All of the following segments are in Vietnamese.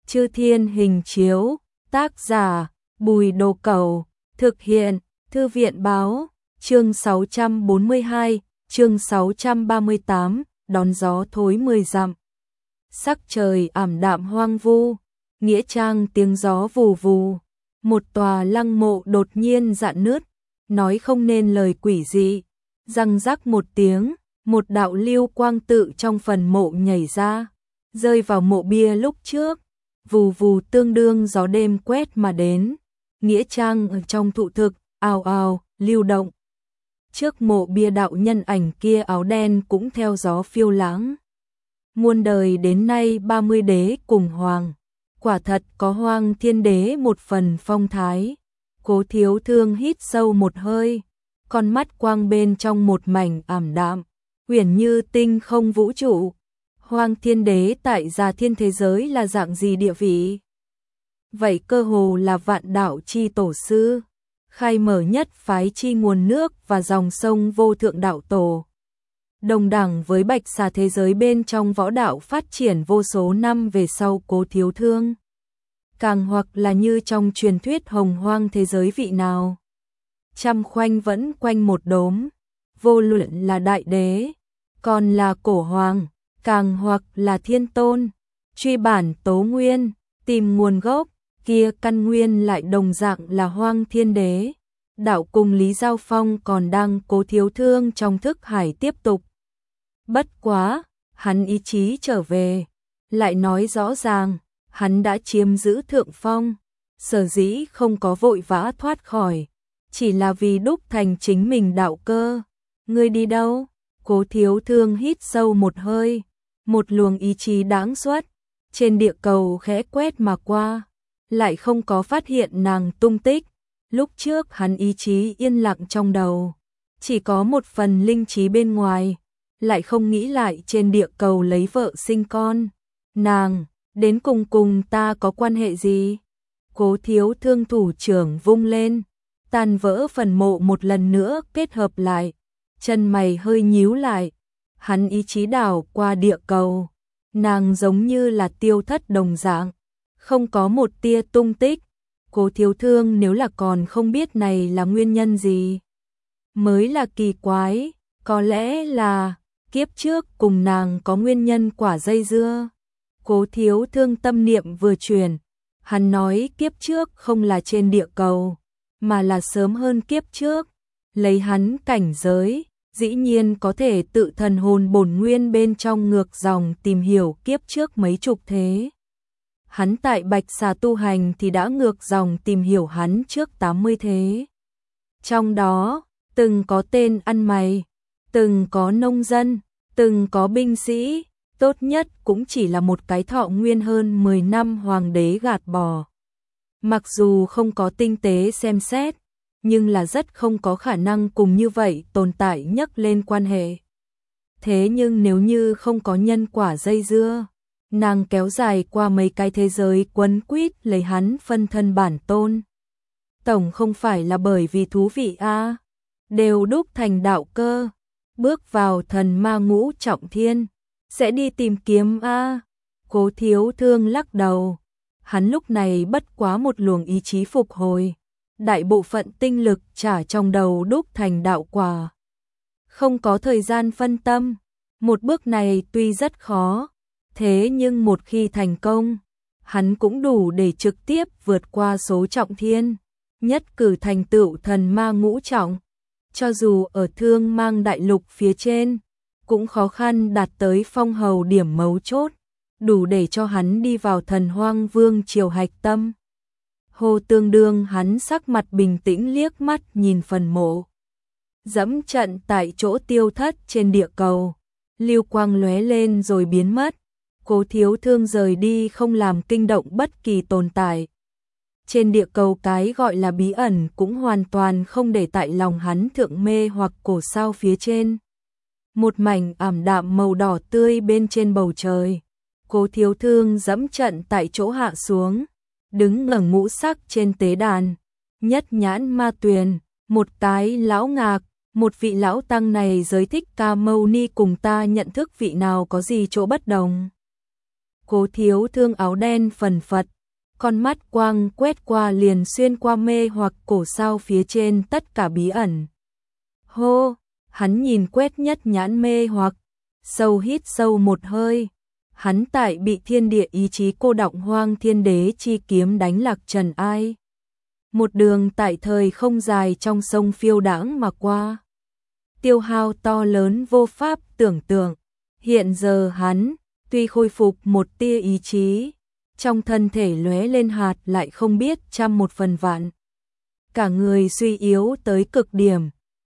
Chư Thiên Hình Chiếu, tác giả Bùi Đồ Cẩu, thực hiện Thư viện Báo, chương 642, chương 638, đón gió thối 10 dặm. Sắc trời ảm đạm hoang vu, nghĩa trang tiếng gió vù vù, một tòa lăng mộ đột nhiên rạn nứt, nói không nên lời quỷ dị, răng rắc một tiếng, một đạo lưu quang tự trong phần mộ nhảy ra, rơi vào mộ bia lúc trước, vù vù tương đương gió đêm quét mà đến, nghĩa trang ở trong thụ thực, ào ào, lưu động. Trước mộ bia đạo nhân ảnh kia áo đen cũng theo gió phiêu lãng. Muôn đời đến nay 30 đế cùng hoàng, quả thật có Hoang Thiên Đế một phần phong thái. Cố Thiếu Thương hít sâu một hơi, con mắt quang bên trong một mảnh ảm đạm, uyển như tinh không vũ trụ. Hoang Thiên Đế tại Già Thiên thế giới là dạng gì địa vị? Vậy cơ hồ là vạn đạo chi tổ sư, khai mở nhất phái chi nguồn nước và dòng sông vô thượng đạo tổ. Đồng đẳng với Bạch Xà thế giới bên trong võ đạo phát triển vô số năm về sau Cố Thiếu Thương. Càng hoặc là như trong truyền thuyết Hồng Hoang thế giới vị nào. Trăm khoanh vẫn quanh một đốm, vô luận là đại đế, còn là cổ hoàng, càng hoặc là thiên tôn, truy bản tố nguyên, tìm nguồn gốc, kia căn nguyên lại đồng dạng là Hoang Thiên Đế. Đạo cùng Lý Giao Phong còn đang Cố Thiếu Thương trong thức hải tiếp tục. Bất quá, hắn ý chí trở về, lại nói rõ ràng, hắn đã chiếm giữ thượng phong, sở dĩ không có vội vã thoát khỏi, chỉ là vì đúc thành chính mình đạo cơ. Ngươi đi đâu? Cố Thiếu Thương hít sâu một hơi, một luồng ý chí đáng xuất, trên địa cầu khẽ quét mà qua, lại không có phát hiện nàng tung tích. Lúc trước hắn ý chí yên lặng trong đầu, chỉ có một phần linh trí bên ngoài, lại không nghĩ lại trên địa cầu lấy vợ sinh con. Nàng, đến cùng ta có quan hệ gì? Cố Thiếu Thương thủ trưởng vung lên, tàn vỡ phần mộ một lần nữa kết hợp lại, chân mày hơi nhíu lại, hắn ý chí đảo qua địa cầu, nàng giống như là tiêu thất đồng dạng, không có một tia tung tích. Cố Thiếu Thương nếu là còn không biết này là nguyên nhân gì, mới là kỳ quái, có lẽ là kiếp trước cùng nàng có nguyên nhân quả dây dưa. Cố Thiếu Thương tâm niệm vừa chuyển, hắn nói kiếp trước không là trên địa cầu, mà là sớm hơn kiếp trước, lấy hắn cảnh giới, dĩ nhiên có thể tự thần hồn bổn nguyên bên trong ngược dòng tìm hiểu kiếp trước mấy chục thế. Hắn tại Bạch Xà tu hành thì đã ngược dòng tìm hiểu hắn trước 80 thế. Trong đó, từng có tên ăn mày, từng có nông dân, từng có binh sĩ, tốt nhất cũng chỉ là một cái thọ nguyên hơn 10 năm hoàng đế gạt bỏ. Mặc dù không có tinh tế xem xét, nhưng là rất không có khả năng cùng như vậy tồn tại nhắc lên quan hệ. Thế nhưng nếu như không có nhân quả dây dưa, nàng kéo dài qua mấy cái thế giới quấn quýt lấy hắn phân thân bản tôn. Tổng không phải là bởi vì thú vị a, đều đúc thành đạo cơ, bước vào thần ma ngũ trọng thiên, sẽ đi tìm kiếm a. Cố Thiếu Thương lắc đầu, hắn lúc này bất quá một luồng ý chí phục hồi, đại bộ phận tinh lực trả trong đầu đúc thành đạo quả. Không có thời gian phân tâm, một bước này tuy rất khó, thế nhưng một khi thành công, hắn cũng đủ để trực tiếp vượt qua số trọng thiên, nhất cử thành tựu thần ma ngũ trọng. Cho dù ở Thương Mang đại lục phía trên, cũng khó khăn đạt tới phong hầu điểm mấu chốt, đủ để cho hắn đi vào thần hoang vương triều hạch tâm. Hồ Tương Đương hắn sắc mặt bình tĩnh liếc mắt nhìn phần mộ. Dẫm trận tại chỗ tiêu thất trên địa cầu, lưu quang lóe lên rồi biến mất. Cố Thiếu Thương rời đi không làm kinh động bất kỳ tồn tại. Trên địa cầu cái gọi là bí ẩn cũng hoàn toàn không để tại lòng hắn thượng mê hoặc cổ sao phía trên. Một mảnh ảm đạm màu đỏ tươi bên trên bầu trời. Cố Thiếu Thương dẫm trận tại chỗ hạ xuống, đứng ngẩng ngũ sắc trên tế đàn. Nhất Nhãn Ma Tuyền, một cái lão ngạc, một vị lão tăng này giới thích Ca Mâu Ni cùng ta nhận thức vị nào có gì chỗ bất đồng. Cố Thiếu Thương áo đen phần phật, con mắt quang quét qua liền xuyên qua mê hoặc cổ sao phía trên tất cả bí ẩn. Hô, hắn nhìn quét nhất nhãn mê hoặc, sâu hít sâu một hơi. Hắn tại bị thiên địa ý chí cô động hoang thiên đế chi kiếm đánh lạc trần ai. Một đường tại thời không dài trong sông phiêu đãng mà qua. Tiêu hao to lớn vô pháp tưởng tượng. Hiện giờ hắn, tuy khôi phục một tia ý chí, trong thân thể lóe lên hạt lại không biết trăm một phần vạn. Cả người suy yếu tới cực điểm,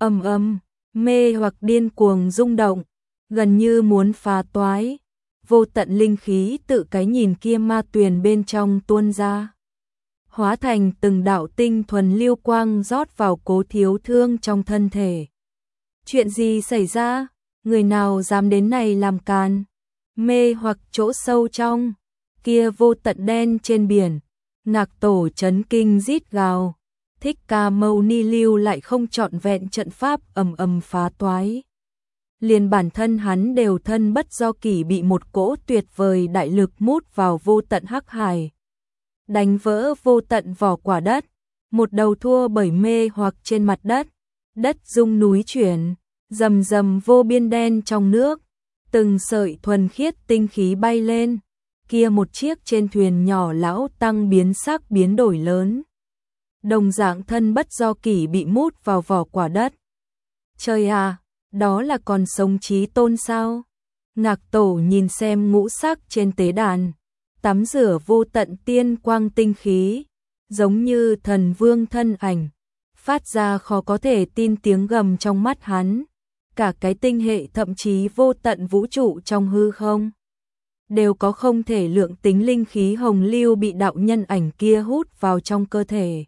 mê hoặc điên cuồng rung động, gần như muốn phá toái. Vô tận linh khí tự cái nhìn kia ma tuyền bên trong tuôn ra, hóa thành từng đạo tinh thuần lưu quang rót vào Cố Thiếu Thương trong thân thể. Chuyện gì xảy ra? Người nào dám đến này làm càn? Mê hoặc chỗ sâu trong kia vô tận đen trên biển, Ngạc Tổ chấn kinh rít gào. Thích Ca Mâu Ni lưu lại không trọn vẹn trận pháp phá toái. Liền bản thân hắn đều thân bất do kỷ bị một cỗ tuyệt vời đại lực mút vào vô tận hắc hải. Đánh vỡ vô tận vỏ quả đất, một đầu thua bởi mê hoặc trên mặt đất. Đất rung núi chuyển, rầm rầm vô biên đen trong nước, từng sợi thuần khiết tinh khí bay lên. Kia một chiếc trên thuyền nhỏ lão tăng biến sắc biến đổi lớn. Đồng dạng thân bất do kỷ bị mút vào vỏ quả đất. Trời à, đó là còn sống chí tôn sao? Ngạc Tổ nhìn xem ngũ sắc trên tế đàn, tắm rửa vô tận tiên quang tinh khí, giống như thần vương thân ảnh, phát ra khó có thể tin tiếng gầm trong mắt hắn. Cả cái tinh hệ thậm chí vô tận vũ trụ trong hư không đều có không thể lượng tính linh khí hồng lưu bị đạo nhân ảnh kia hút vào trong cơ thể.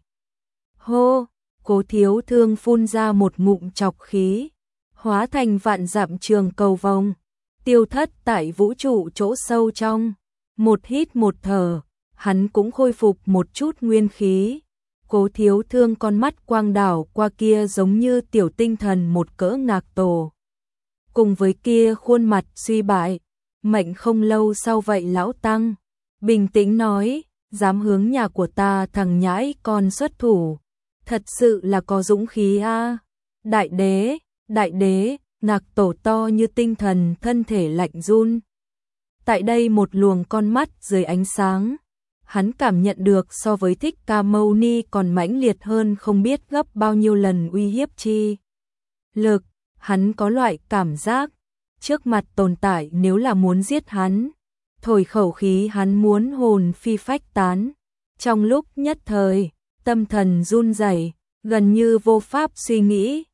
Hô, Cố Thiếu Thương phun ra một ngụm trọc khí, hóa thành vạn dặm trường cầu vồng, tiêu thất tại vũ trụ chỗ sâu trong. Một hít một thở, hắn cũng khôi phục một chút nguyên khí. Cố Thiếu Thương con mắt quang đảo qua kia giống như tiểu tinh thần một cỡ Ngạc Tổ. Cùng với kia khuôn mặt suy bại, mệnh không lâu sau vậy lão tăng, bình tĩnh nói, dám hướng nhà của ta thằng nhãi con xuất thủ, thật sự là có dũng khí a. Đại đế, Ngạc Tổ to như tinh thần thân thể lạnh run. Tại đây một luồng con mắt dưới ánh sáng, hắn cảm nhận được so với Thích Ca Mâu Ni còn mãnh liệt hơn không biết gấp bao nhiêu lần uy hiếp chi lực. Hắn có loại cảm giác, trước mặt tồn tại nếu là muốn giết hắn, thổi khẩu khí hắn muốn hồn phi phách tán. Trong lúc nhất thời, tâm thần run rẩy, gần như vô pháp suy nghĩ.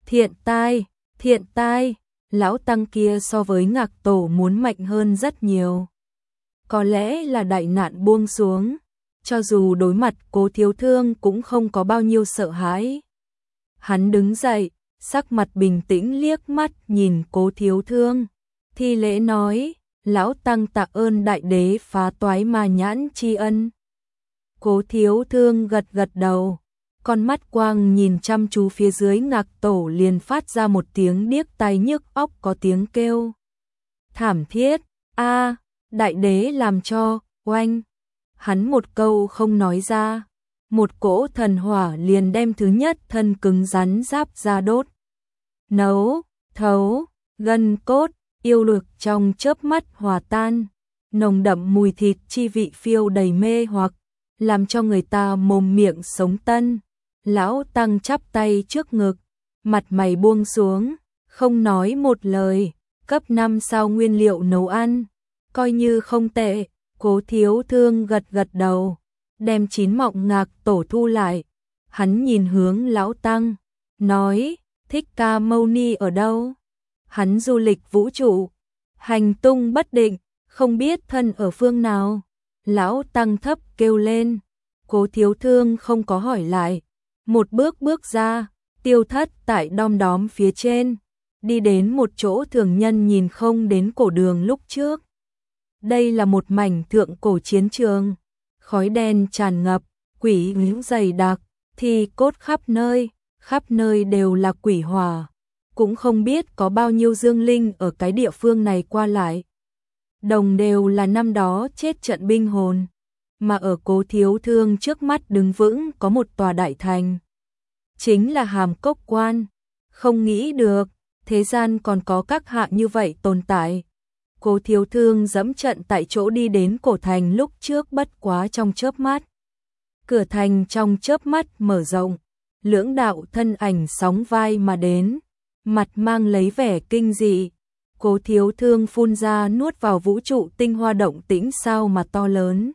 Thiện tai, lão tăng kia so với Ngạc Tổ muốn mạnh hơn rất nhiều. Có lẽ là đại nạn buông xuống, cho dù đối mặt Cố Thiếu Thương cũng không có bao nhiêu sợ hãi. Hắn đứng dậy, sắc mặt bình tĩnh liếc mắt nhìn Cố Thiếu Thương, thi lễ nói, lão tăng tạ ơn đại đế phá toái ma nhãn tri ân. Cố Thiếu Thương gật gật đầu, con mắt quang nhìn chăm chú phía dưới Ngạc Tổ liền phát ra một tiếng điếc tai nhức óc, có tiếng kêu thảm thiết, a, đại đế làm cho, oanh. Hắn một câu không nói ra, một cỗ thần hỏa liền đem thứ nhất thân cứng rắn giáp ra đốt, nấu, thấu, gân cốt, yêu lực trong chớp mắt hòa tan, nồng đậm mùi thịt chi vị phiêu đầy mê hoặc, làm cho người ta mồm miệng sống tân. Lão tăng chắp tay trước ngực, mặt mày buông xuống, không nói một lời, cấp 5 sao nguyên liệu nấu ăn, coi như không tệ. Cố Thiếu Thương gật gật đầu, đem 9 mọng Ngạc Tổ thu lại. Hắn nhìn hướng lão tăng, nói, Thích Ca Mâu Ni ở đâu? Hắn du lịch vũ trụ, hành tung bất định, không biết thân ở phương nào. Lão tăng thấp kêu lên. Cố Thiếu Thương không có hỏi lại, một bước bước ra, tiêu thất tại đom đóm phía trên, đi đến một chỗ thường nhân nhìn không đến cổ đường lúc trước. Đây là một mảnh thượng cổ chiến trường, khói đen tràn ngập, quỷ ngữ dày đặc, thì cốt khắp nơi đều là quỷ hỏa, cũng không biết có bao nhiêu dương linh ở cái địa phương này qua lại. đồng đều là năm đó chết trận binh hồn, mà ở Cố Thiếu Thương trước mắt đứng vững có một tòa đại thành, chính là Hàm Cốc Quan. Không nghĩ được, thế gian còn có các hạ như vậy tồn tại. Cố Thiếu Thương dẫm trận tại chỗ đi đến cổ thành lúc trước bất quá trong chớp mắt. Cửa thành trong chớp mắt mở rộng, lưỡng đạo thân ảnh sóng vai mà đến, mặt mang lấy vẻ kinh dị. Cố Thiếu Thương phun ra nuốt vào vũ trụ tinh hoa động tĩnh sao mà to lớn.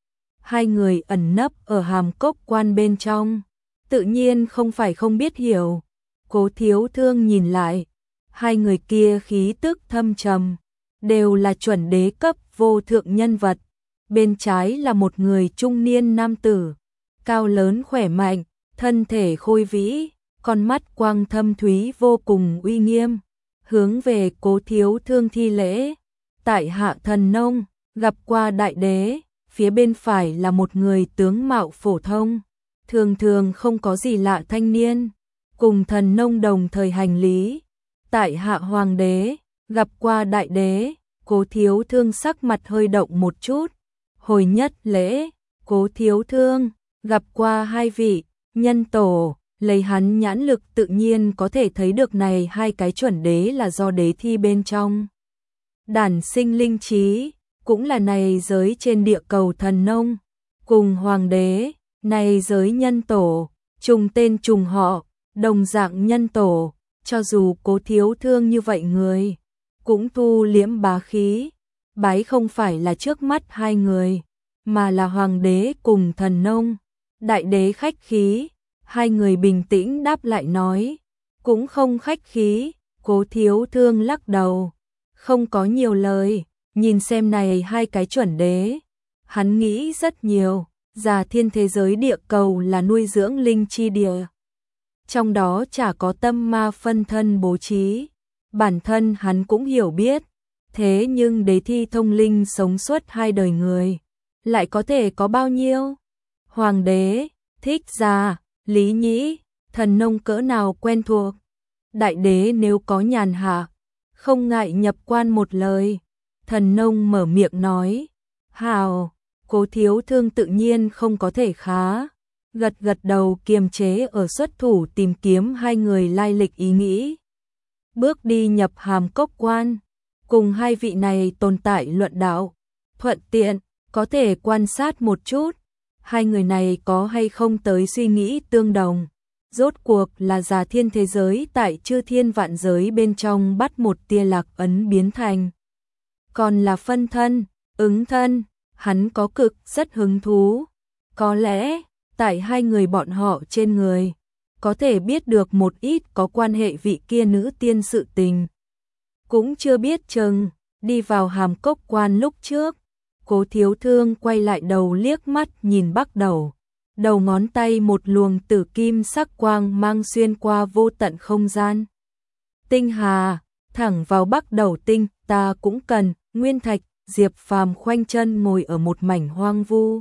Hai người ẩn nấp ở Hàm Cốc Quan bên trong, tự nhiên không phải không biết hiểu. Cố Thiếu Thương nhìn lại, hai người kia khí tức thâm trầm, đều là chuẩn đế cấp vô thượng nhân vật. Bên trái là một người trung niên nam tử, cao lớn khỏe mạnh, thân thể khôi vĩ, con mắt quang thâm thúy vô cùng uy nghiêm, hướng về Cố Thiếu Thương thi lễ. Tại hạ Thần Nông, gặp qua đại đế. Phía bên phải là một người tướng mạo phổ thông, thường thường không có gì lạ thanh niên, cùng Thần Nông đồng thời hành lý. Tại hạ Hoàng đế, gặp qua đại đế. Cố Thiếu Thương sắc mặt hơi động một chút, hồi nhất lễ. Cố Thiếu Thương, gặp qua hai vị nhân tổ. Lấy hắn nhãn lực tự nhiên có thể thấy được này hai cái chuẩn đế là do đế thi bên trong đản sinh linh trí, cũng là này giới trên địa cầu Thần Nông, cùng Hoàng đế, này giới nhân tổ, trùng tên trùng họ, đồng dạng nhân tổ. Cho dù Cố Thiếu Thương như vậy người, cũng thu liễm bá khí, bái không phải là trước mắt hai người, mà là Hoàng đế cùng Thần Nông. Đại đế khách khí. Hai người bình tĩnh đáp lại nói, cũng không khách khí. Cố Thiếu Thương lắc đầu, không có nhiều lời. Nhìn xem này hai cái chuẩn đế, hắn nghĩ rất nhiều. Già thiên thế giới địa cầu là nuôi dưỡng linh chi địa, trong đó chả có tâm ma phân thân bố trí, bản thân hắn cũng hiểu biết. Thế nhưng đế thi thông linh sống suốt hai đời người, lại có thể có bao nhiêu? Hoàng đế, Thích Gia, Lý Nhĩ, Thần Nông cỡ nào quen thuộc. Đại đế nếu có nhàn hạ, không ngại nhập quan một lời. Thần Nông mở miệng nói, hào. Cố Thiếu Thương tự nhiên không có thể khá, gật gật đầu kiềm chế ở xuất thủ tìm kiếm hai người lai lịch ý nghĩ. Bước đi nhập Hàm Cốc Quan, cùng hai vị này tồn tại luận đạo, thuận tiện có thể quan sát một chút hai người này có hay không tới suy nghĩ tương đồng. Rốt cuộc là Già thiên thế giới tại chư thiên vạn giới bên trong bắt một tia lạc ấn biến thành, còn là phân thân, ứng thân. Hắn có cực rất hứng thú. Có lẽ tại hai người bọn họ trên người có thể biết được một ít có quan hệ vị kia nữ tiên sự tình. Cũng chưa biết chừng. Đi vào Hàm Cốc Quan lúc trước, Cố Thiếu Thương quay lại đầu liếc mắt nhìn Bắc Đầu. Đầu ngón tay một luồng tử kim sắc quang mang xuyên qua vô tận không gian. Tinh hà, thẳng vào Bắc Đầu tinh, ta cũng cần. Nguyên thạch. Diệp Phàm khoanh chân ngồi ở một mảnh hoang vu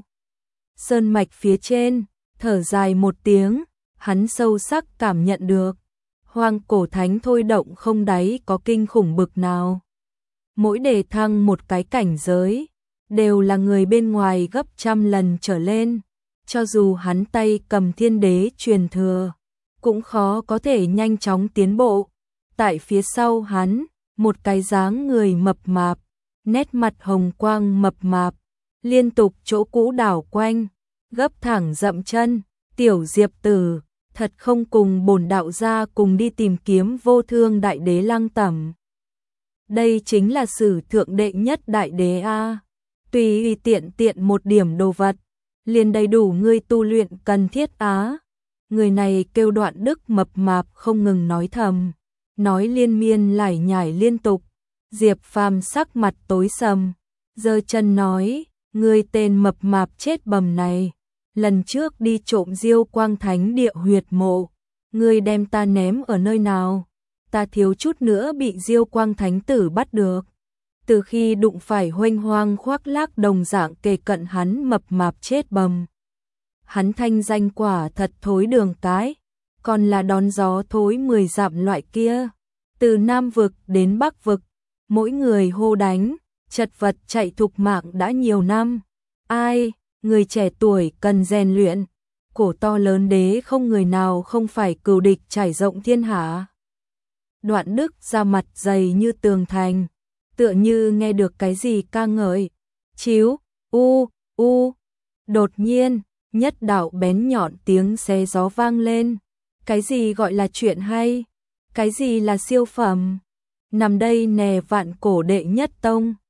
sơn mạch phía trên, thở dài một tiếng. Hắn sâu sắc cảm nhận được hoang cổ thánh thôi động không đáy có kinh khủng bực nào. Mỗi đề thăng một cái cảnh giới, đều là người bên ngoài gấp trăm lần trở lên. Cho dù hắn tay cầm thiên đế truyền thừa, cũng khó có thể nhanh chóng tiến bộ. Tại phía sau hắn, một cái dáng người mập mạp, nét mặt hồng quang mập mạp, liên tục chỗ cũ đảo quanh, gấp thẳng dậm chân. Tiểu Diệp Tử, thật không cùng bổn đạo gia cùng đi tìm kiếm vô thương đại đế Lăng Tẩm. Đây chính là sử thượng đệ nhất đại đế a. Tùy tiện tiện một điểm đồ vật, liền đầy đủ ngươi tu luyện cần thiết á. Người này kêu Đoạn Đức mập mạp không ngừng nói thầm, nói liên miên lải nhải liên tục. Diệp Phàm sắc mặt tối sầm, giơ chân nói, ngươi tên mập mạp chết bầm này, lần trước đi trộm Diêu Quang Thánh địa huyệt mộ, ngươi đem ta ném ở nơi nào? Ta thiếu chút nữa bị Diêu Quang Thánh tử bắt được. Từ khi đụng phải huênh hoang khoác lác đồng dạng kề cận hắn mập mạp chết bầm. Hắn thanh danh quả thật thối đường cái, còn là đón gió thối 10 dặm loại kia. Từ Nam vực đến Bắc vực, mỗi người hô đánh, chật vật chạy thục mạng đã nhiều năm. Ai, người trẻ tuổi cần rèn luyện, cổ to lớn đế không người nào không phải cừu địch trải rộng thiên hạ. Đoạn Đức ra mặt dày như tường thành, tựa như nghe được cái gì ca ngợi. Chíu, đột nhiên, nhất đạo bén nhọn tiếng xé gió vang lên. Cái gì gọi là chuyện hay? Cái gì là siêu phẩm? Nằm đây nè vạn cổ đệ nhất tông.